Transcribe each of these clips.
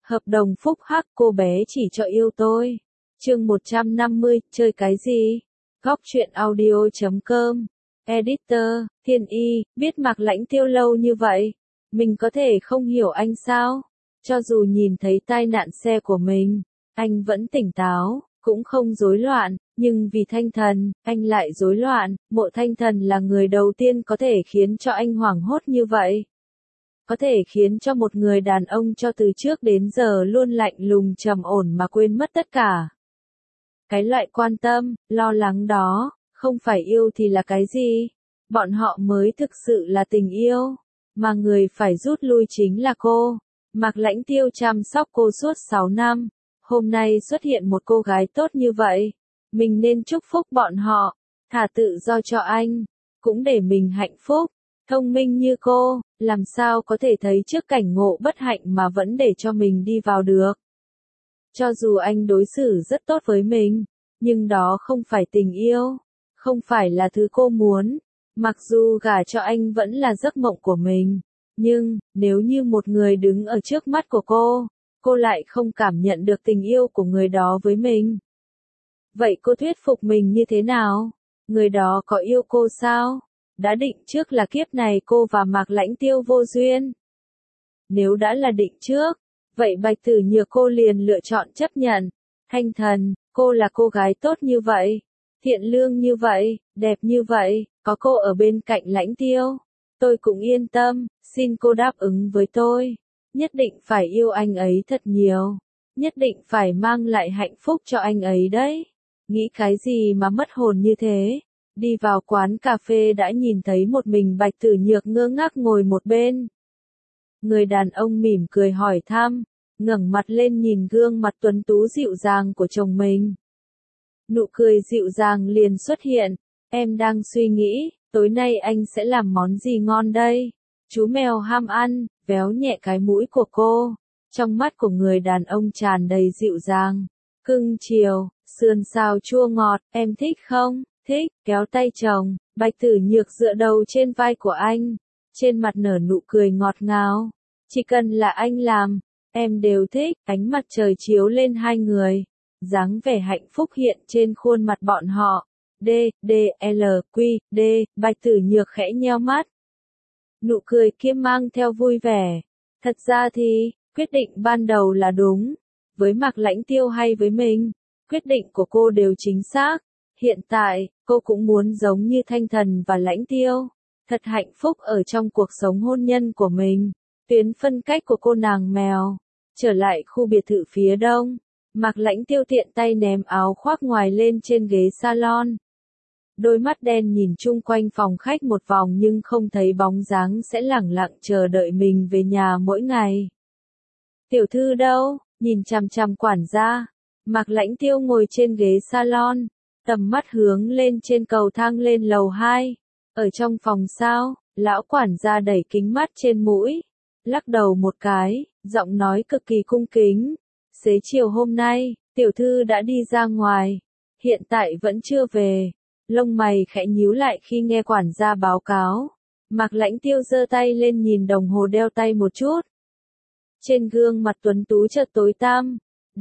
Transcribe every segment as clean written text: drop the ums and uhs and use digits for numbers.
Hợp đồng phúc hắc, cô bé chỉ cho yêu tôi. Chương 150, chơi cái gì? Góc truyện audio.com. Editor, Thiên Y, biết Mạc Lãnh Tiêu lâu như vậy, mình có thể không hiểu anh sao? Cho dù nhìn thấy tai nạn xe của mình, anh vẫn tỉnh táo, cũng không rối loạn, nhưng vì Thanh Thần, anh lại rối loạn. Mộ Thanh Thần là người đầu tiên có thể khiến cho anh hoảng hốt như vậy. Có thể khiến cho một người đàn ông cho từ trước đến giờ luôn lạnh lùng trầm ổn mà quên mất tất cả. Cái loại quan tâm, lo lắng đó, không phải yêu thì là cái gì? Bọn họ mới thực sự là tình yêu, mà người phải rút lui chính là cô. Mạc Lãnh Tiêu chăm sóc cô suốt 6 năm, hôm nay xuất hiện một cô gái tốt như vậy, mình nên chúc phúc bọn họ, thả tự do cho anh, cũng để mình hạnh phúc. Thông minh như cô, làm sao có thể thấy trước cảnh ngộ bất hạnh mà vẫn để cho mình đi vào được. Cho dù anh đối xử rất tốt với mình, nhưng đó không phải tình yêu, không phải là thứ cô muốn. Mặc dù gả cho anh vẫn là giấc mộng của mình, nhưng nếu như một người đứng ở trước mắt của cô lại không cảm nhận được tình yêu của người đó với mình. Vậy cô thuyết phục mình như thế nào? Người đó có yêu cô sao? Đã định trước là kiếp này cô và Mạc Lãnh Tiêu vô duyên. Nếu đã là định trước, vậy Bạch Tử Nhược cô liền lựa chọn chấp nhận. Thanh Thần, cô là cô gái tốt như vậy, thiện lương như vậy, đẹp như vậy, có cô ở bên cạnh Lãnh Tiêu, tôi cũng yên tâm, xin cô đáp ứng với tôi. Nhất định phải yêu anh ấy thật nhiều, nhất định phải mang lại hạnh phúc cho anh ấy đấy. Nghĩ cái gì mà mất hồn như thế? Đi vào quán cà phê đã nhìn thấy một mình Bạch Tử Nhược ngơ ngác ngồi một bên. Người đàn ông mỉm cười hỏi thăm, ngẩng mặt lên nhìn gương mặt tuấn tú dịu dàng của chồng mình. Nụ cười dịu dàng liền xuất hiện, em đang suy nghĩ, tối nay anh sẽ làm món gì ngon đây? Chú mèo ham ăn, véo nhẹ cái mũi của cô. Trong mắt của người đàn ông tràn đầy dịu dàng, cưng chiều, sườn xào chua ngọt, em thích không? Thích, kéo tay chồng, Bạch Tử Nhược dựa đầu trên vai của anh, trên mặt nở nụ cười ngọt ngào. Chỉ cần là anh làm, em đều thích. Ánh mặt trời chiếu lên hai người, dáng vẻ hạnh phúc hiện trên khuôn mặt bọn họ. D, Bạch Tử Nhược khẽ nheo mắt. Nụ cười kia mang theo vui vẻ. Thật ra thì, quyết định ban đầu là đúng. Với Mạc Lãnh Tiêu hay với mình, quyết định của cô đều chính xác. Hiện tại, cô cũng muốn giống như Thanh Thần và Lãnh Tiêu, thật hạnh phúc ở trong cuộc sống hôn nhân của mình. Tuyến phân cách của cô nàng mèo, trở lại khu biệt thự phía đông, Mạc Lãnh Tiêu tiện tay ném áo khoác ngoài lên trên ghế salon. Đôi mắt đen nhìn chung quanh phòng khách một vòng nhưng không thấy bóng dáng sẽ lẳng lặng chờ đợi mình về nhà mỗi ngày. Tiểu thư đâu? Nhìn chằm chằm quản gia, Mạc Lãnh Tiêu ngồi trên ghế salon, tầm mắt hướng lên trên cầu thang lên lầu 2. Ở trong phòng sao? Lão quản gia đẩy kính mắt trên mũi, lắc đầu một cái, giọng nói cực kỳ cung kính. Xế chiều hôm nay, tiểu thư đã đi ra ngoài, hiện tại vẫn chưa về. Lông mày khẽ nhíu lại khi nghe quản gia báo cáo. Mạc Lãnh Tiêu giơ tay lên nhìn đồng hồ đeo tay một chút. Trên gương mặt tuấn tú chợt tối tăm.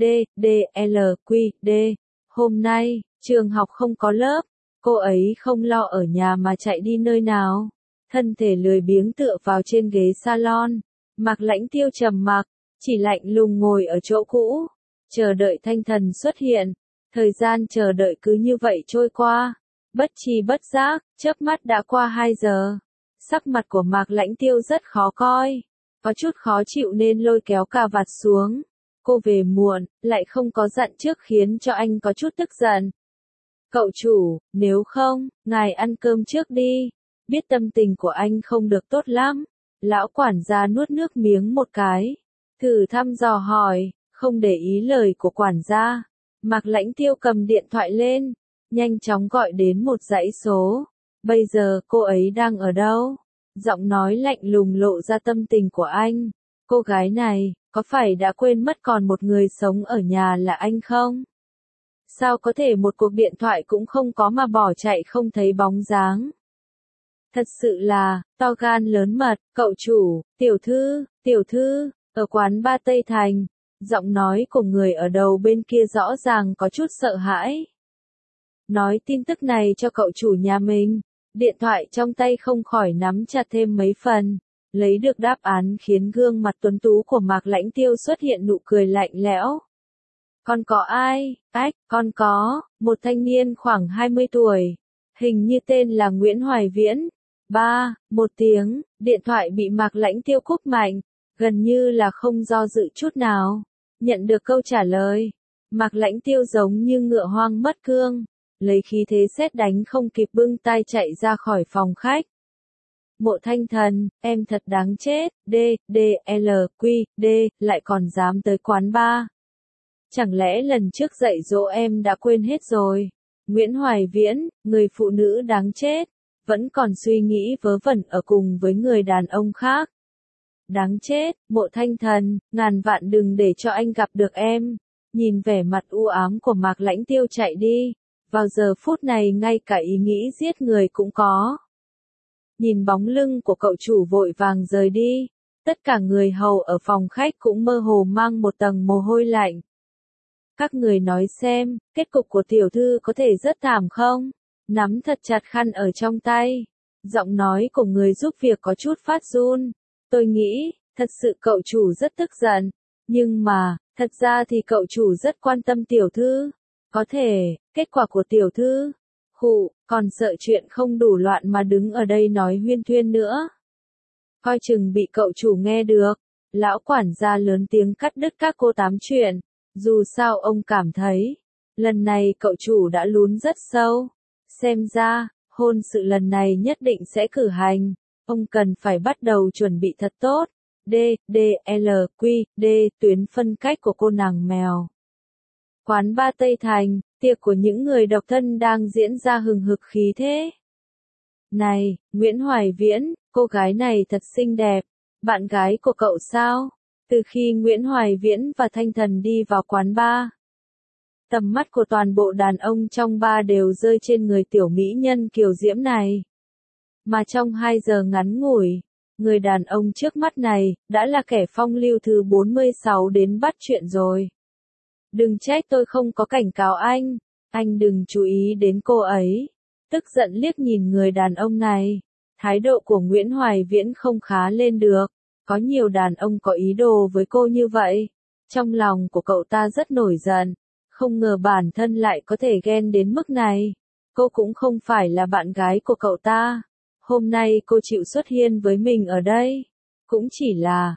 D. Hôm nay, trường học không có lớp, cô ấy không lo ở nhà mà chạy đi nơi nào. Thân thể lười biếng tựa vào trên ghế salon. Mạc Lãnh Tiêu trầm mặc, chỉ lạnh lùng ngồi ở chỗ cũ, chờ đợi Thanh Thần xuất hiện. Thời gian chờ đợi cứ như vậy trôi qua, bất tri bất giác, chớp mắt đã qua 2 giờ. Sắc mặt của Mạc Lãnh Tiêu rất khó coi, có chút khó chịu nên lôi kéo cà vạt xuống. Cô về muộn, lại không có dặn trước khiến cho anh có chút tức giận. Cậu chủ, nếu không, ngài ăn cơm trước đi. Biết tâm tình của anh không được tốt lắm. Lão quản gia nuốt nước miếng một cái, thử thăm dò hỏi, không để ý lời của quản gia. Mạc Lãnh Tiêu cầm điện thoại lên, nhanh chóng gọi đến một dãy số. Bây giờ cô ấy đang ở đâu? Giọng nói lạnh lùng lộ ra tâm tình của anh. Cô gái này, có phải đã quên mất còn một người sống ở nhà là anh không? Sao có thể một cuộc điện thoại cũng không có mà bỏ chạy không thấy bóng dáng? Thật sự là, to gan lớn mật. Cậu chủ, tiểu thư, ở quán ba Tây Thành, Giọng nói của người ở đầu bên kia rõ ràng có chút sợ hãi. Nói tin tức này cho cậu chủ nhà mình. Điện thoại trong tay không khỏi nắm chặt thêm mấy phần. Lấy được đáp án khiến gương mặt tuấn tú của Mạc Lãnh Tiêu xuất hiện nụ cười lạnh lẽo. Con có ai? Con có, một thanh niên khoảng 20 tuổi. Hình như tên là Nguyễn Hoài Viễn. Một tiếng, điện thoại bị Mạc Lãnh Tiêu cúp mạnh. Gần như là không do dự chút nào. Nhận được câu trả lời. Mạc Lãnh Tiêu giống như ngựa hoang mất cương. Lấy khí thế sét đánh không kịp bưng tay chạy ra khỏi phòng khách. Mộ Thanh Thần, em thật đáng chết, D, lại còn dám tới quán bar. Chẳng lẽ lần trước dạy dỗ em đã quên hết rồi? Nguyễn Hoài Viễn, người phụ nữ đáng chết, vẫn còn suy nghĩ vớ vẩn ở cùng với người đàn ông khác. Đáng chết, Mộ Thanh Thần, ngàn vạn đừng để cho anh gặp được em. Nhìn vẻ mặt u ám của Mạc Lãnh Tiêu chạy đi. Vào giờ phút này ngay cả ý nghĩ giết người cũng có. Nhìn bóng lưng của cậu chủ vội vàng rời đi. Tất cả người hầu ở phòng khách cũng mơ hồ mang một tầng mồ hôi lạnh. Các người nói xem, kết cục của tiểu thư có thể rất thảm không? Nắm thật chặt khăn ở trong tay. Giọng nói của người giúp việc có chút phát run. Tôi nghĩ, thật sự cậu chủ rất tức giận. Nhưng mà, thật ra thì cậu chủ rất quan tâm tiểu thư. Có thể, kết quả của tiểu thư. Còn sợ chuyện không đủ loạn mà đứng ở đây nói huyên thuyên nữa. Coi chừng bị cậu chủ nghe được. Lão quản gia lớn tiếng cắt đứt các cô tám chuyện. Dù sao ông cảm thấy, lần này cậu chủ đã lún rất sâu. Xem ra, hôn sự lần này nhất định sẽ cử hành. Ông cần phải bắt đầu chuẩn bị thật tốt. D, tuyến phân cách của cô nàng mèo. Quán ba Tây Thành, tiệc của những người độc thân đang diễn ra hừng hực khí thế. Này, Nguyễn Hoài Viễn, cô gái này thật xinh đẹp. Bạn gái của cậu sao? Từ khi Nguyễn Hoài Viễn và Thanh Thần đi vào quán bar, tầm mắt của toàn bộ đàn ông trong bar đều rơi trên người tiểu mỹ nhân kiều diễm này. Mà trong 2 giờ ngắn ngủi, người đàn ông trước mắt này đã là kẻ phong lưu thứ 46 đến bắt chuyện rồi. Đừng trách tôi không có cảnh cáo anh đừng chú ý đến cô ấy. Tức giận liếc nhìn người đàn ông này, thái độ của Nguyễn Hoài Viễn không khá lên được. Có nhiều đàn ông có ý đồ với cô như vậy. Trong lòng của cậu ta rất nổi giận. Không ngờ bản thân lại có thể ghen đến mức này. Cô cũng không phải là bạn gái của cậu ta. Hôm nay cô chịu xuất hiện với mình ở đây. Cũng chỉ là,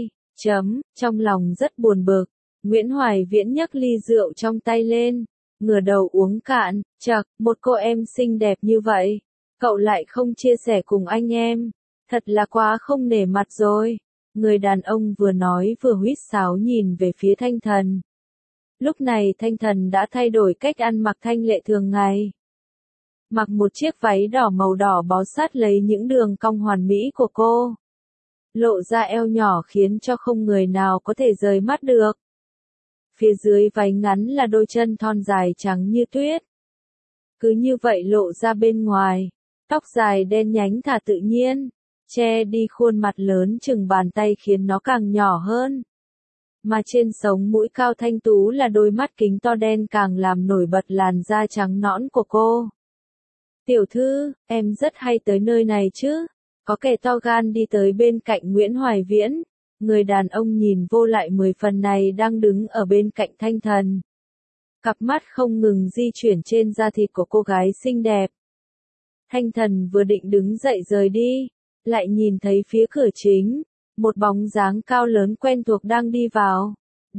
trong lòng rất buồn bực. Nguyễn Hoài Viễn nhấc ly rượu trong tay lên. Ngửa đầu uống cạn, một cô em xinh đẹp như vậy. Cậu lại không chia sẻ cùng anh em. Thật là quá không nể mặt rồi. Người đàn ông vừa nói vừa huýt sáo nhìn về phía Thanh Thần. Lúc này Thanh Thần đã thay đổi cách ăn mặc thanh lệ thường ngày. Mặc một chiếc váy đỏ màu đỏ bó sát lấy những đường cong hoàn mỹ của cô. Lộ ra eo nhỏ khiến cho không người nào có thể rời mắt được. Phía dưới váy ngắn là đôi chân thon dài trắng như tuyết. Cứ như vậy lộ ra bên ngoài. Tóc dài đen nhánh thả tự nhiên. Che đi khuôn mặt lớn chừng bàn tay khiến nó càng nhỏ hơn. Mà trên sống mũi cao thanh tú là đôi mắt kính to đen càng làm nổi bật làn da trắng nõn của cô. Tiểu thư, em rất hay tới nơi này chứ? Có kẻ to gan đi tới bên cạnh Nguyễn Hoài Viễn. Người đàn ông nhìn vô lại 10 phần này đang đứng ở bên cạnh Thanh Thần. Cặp mắt không ngừng di chuyển trên da thịt của cô gái xinh đẹp. Thanh Thần vừa định đứng dậy rời đi. Lại nhìn thấy phía cửa chính, một bóng dáng cao lớn quen thuộc đang đi vào.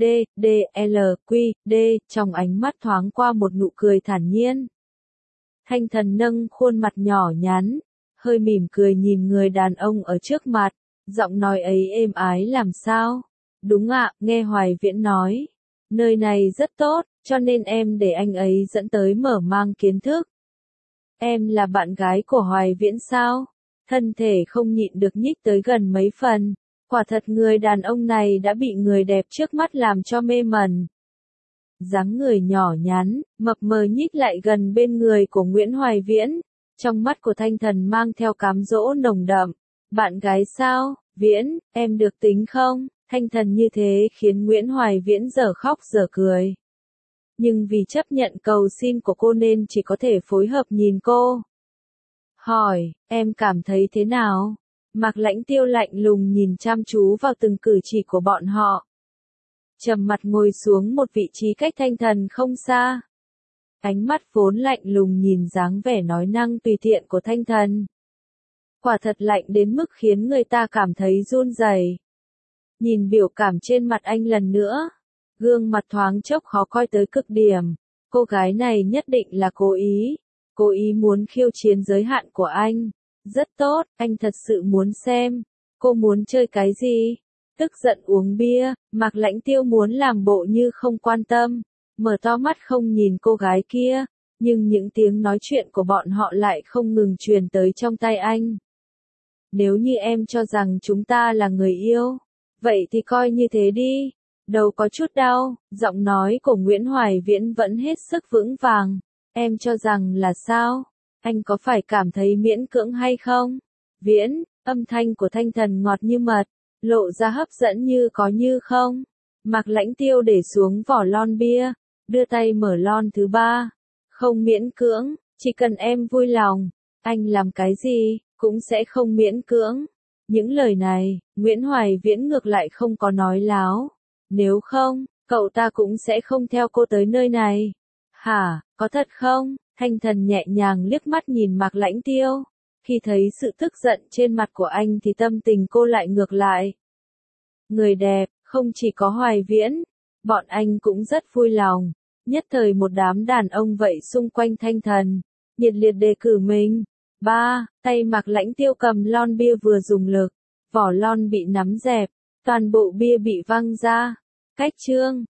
Trong ánh mắt thoáng qua một nụ cười thản nhiên. Thanh Thần nâng khuôn mặt nhỏ nhắn, hơi mỉm cười nhìn người đàn ông ở trước mặt, giọng nói ấy êm ái làm sao. Đúng ạ, nghe Hoài Viễn nói, nơi này rất tốt, cho nên em để anh ấy dẫn tới mở mang kiến thức. Em là bạn gái của Hoài Viễn sao? Thân thể không nhịn được nhích tới gần mấy phần. Quả thật người đàn ông này đã bị người đẹp trước mắt làm cho mê mẩn. Dáng người nhỏ nhắn, mập mờ nhích lại gần bên người của Nguyễn Hoài Viễn. Trong mắt của Thanh Thần mang theo cám dỗ nồng đậm. Bạn gái sao? Viễn, em được tính không? Thanh Thần như thế khiến Nguyễn Hoài Viễn dở khóc dở cười. Nhưng vì chấp nhận cầu xin của cô nên chỉ có thể phối hợp nhìn cô. Hỏi, em cảm thấy thế nào? Mạc Lãnh Tiêu lạnh lùng nhìn chăm chú vào từng cử chỉ của bọn họ. Trầm mặt ngồi xuống một vị trí cách Thanh Thần không xa. Ánh mắt vốn lạnh lùng nhìn dáng vẻ nói năng tùy tiện của Thanh Thần. Quả thật lạnh đến mức khiến người ta cảm thấy run rẩy. Nhìn biểu cảm trên mặt anh lần nữa, gương mặt thoáng chốc khó coi tới cực điểm. Cô gái này nhất định là cố ý muốn khiêu chiến giới hạn của anh. Rất tốt, anh thật sự muốn xem, cô muốn chơi cái gì? Tức giận uống bia, Mạc Lãnh Tiêu muốn làm bộ như không quan tâm, mở to mắt không nhìn cô gái kia, nhưng những tiếng nói chuyện của bọn họ lại không ngừng truyền tới trong tai anh. Nếu như em cho rằng chúng ta là người yêu, vậy thì coi như thế đi, đầu có chút đau, giọng nói của Nguyễn Hoài Viễn vẫn hết sức vững vàng, em cho rằng là sao? Anh có phải cảm thấy miễn cưỡng hay không? Viễn, âm thanh của Thanh Thần ngọt như mật, lộ ra hấp dẫn như có như không. Mạc Lãnh Tiêu để xuống vỏ lon bia, đưa tay mở lon thứ ba. Không miễn cưỡng, chỉ cần em vui lòng, anh làm cái gì, cũng sẽ không miễn cưỡng. Những lời này, Nguyễn Hoài Viễn ngược lại không có nói láo. Nếu không, cậu ta cũng sẽ không theo cô tới nơi này. Hả, có thật không? Thanh Thần nhẹ nhàng liếc mắt nhìn Mạc Lãnh Tiêu. Khi thấy sự tức giận trên mặt của anh thì tâm tình cô lại ngược lại. Người đẹp, không chỉ có Hoài Viễn, bọn anh cũng rất vui lòng. Nhất thời một đám đàn ông vậy xung quanh Thanh Thần, nhiệt liệt đề cử mình. Tay Mạc Lãnh Tiêu cầm lon bia vừa dùng lực, vỏ lon bị nắm dẹp, toàn bộ bia bị văng ra. Cách chương